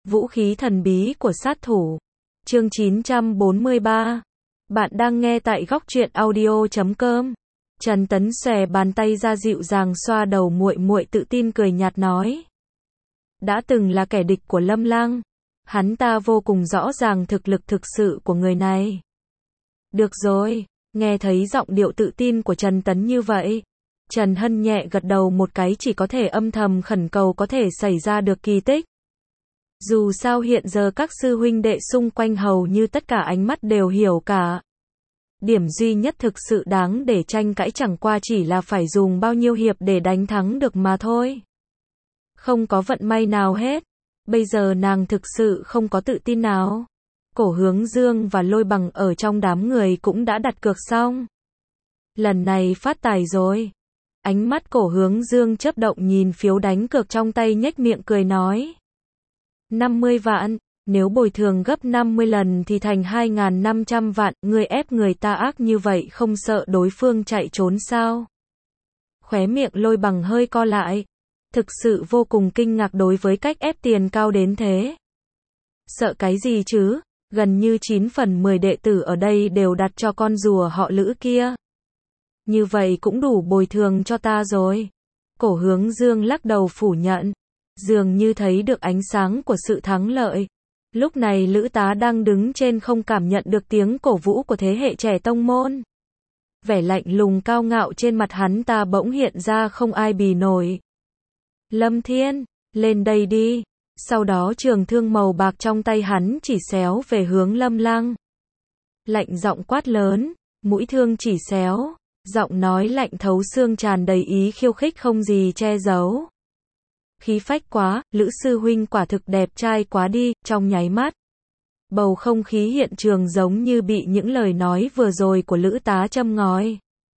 Vũ khí thần bí của sát thủ. Chương 943. Bạn đang nghe tại góc truyện audio.com. Trần Tấn xòe bàn tay ra dịu dàng xoa đầu muội muội, tự tin cười nhạt nói. Đã từng là kẻ địch của Lâm Lăng, hắn ta vô cùng rõ ràng thực lực thực sự của người này. Được rồi, nghe thấy giọng điệu tự tin của Trần Tấn như vậy, Trần Hân nhẹ gật đầu một cái, chỉ có thể âm thầm khẩn cầu có thể xảy ra được kỳ tích. Dù sao hiện giờ các sư huynh đệ xung quanh hầu như tất cả ánh mắt đều hiểu cả. Điểm duy nhất thực sự đáng để tranh cãi chẳng qua chỉ là phải dùng bao nhiêu hiệp để đánh thắng được mà thôi. Không có vận may nào hết. Bây giờ nàng thực sự không có tự tin nào. Cổ Hướng Dương và Lôi Bằng ở trong đám người cũng đã đặt cược xong. Lần này phát tài rồi. Ánh mắt Cổ Hướng Dương chớp động nhìn phiếu đánh cược trong tay, nhếch miệng cười nói. 50 vạn, nếu bồi thường gấp 50 lần thì thành 2.500 vạn, ngươi ép người ta ác như vậy không sợ đối phương chạy trốn sao? Khóe miệng Lôi Bằng hơi co lại. Thực sự vô cùng kinh ngạc đối với cách ép tiền cao đến thế. Sợ cái gì chứ? Gần như 9 phần 10 đệ tử ở đây đều đặt cho con rùa họ Lữ kia. Như vậy cũng đủ bồi thường cho ta rồi. Cổ Hướng Dương lắc đầu phủ nhận. Dường như thấy được ánh sáng của sự thắng lợi. Lúc này Lữ Tá đang đứng trên không cảm nhận được tiếng cổ vũ của thế hệ trẻ tông môn. Vẻ lạnh lùng cao ngạo trên mặt hắn ta bỗng hiện ra không ai bì nổi. Lâm Thiên, lên đây đi. Sau đó trường thương màu bạc trong tay hắn chỉ xéo về hướng Lâm Lăng. Lạnh giọng quát lớn, mũi thương chỉ xéo, giọng nói lạnh thấu xương tràn đầy ý khiêu khích không gì che giấu. Khí phách quá, Lữ sư huynh quả thực đẹp trai quá đi. Trong nháy mắt, bầu không khí hiện trường giống như bị những lời nói vừa rồi của Lữ Tá châm ngòi.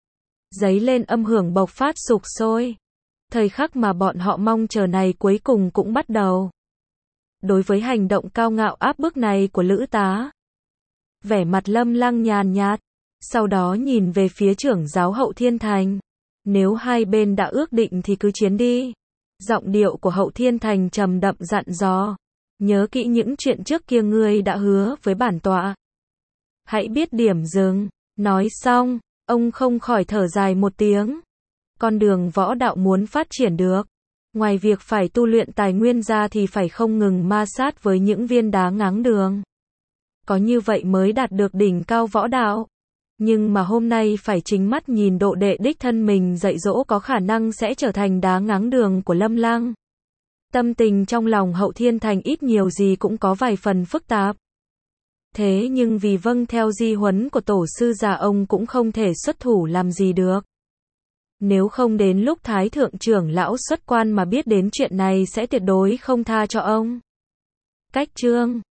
Dấy lên âm hưởng bộc phát sục sôi. Thời khắc mà bọn họ mong chờ này cuối cùng cũng bắt đầu. Đối với hành động cao ngạo áp bức này của Lữ Tá, vẻ mặt Lâm Lăng nhàn nhạt, sau đó nhìn về phía trưởng giáo Hậu Thiên Thành. Nếu hai bên đã ước định thì cứ chiến đi. Giọng điệu của Hậu Thiên Thành trầm đậm dặn dò. Nhớ kỹ những chuyện trước kia ngươi đã hứa với bản tọa. Hãy biết điểm dừng. Nói xong, ông không khỏi thở dài một tiếng. Con đường võ đạo muốn phát triển được, ngoài việc phải tu luyện tài nguyên ra thì phải không ngừng ma sát với những viên đá ngáng đường. Có như vậy mới đạt được đỉnh cao võ đạo. Nhưng mà hôm nay phải chính mắt nhìn độ đệ đích thân mình dạy dỗ có khả năng sẽ trở thành đá ngáng đường của Lâm Lăng. Tâm tình trong lòng Hậu Thiên Thành ít nhiều gì cũng có vài phần phức tạp. Thế nhưng vì vâng theo di huấn của tổ sư già, ông cũng không thể xuất thủ làm gì được. Nếu không đến lúc Thái Thượng trưởng lão xuất quan mà biết đến chuyện này sẽ tuyệt đối không tha cho ông. Cách chương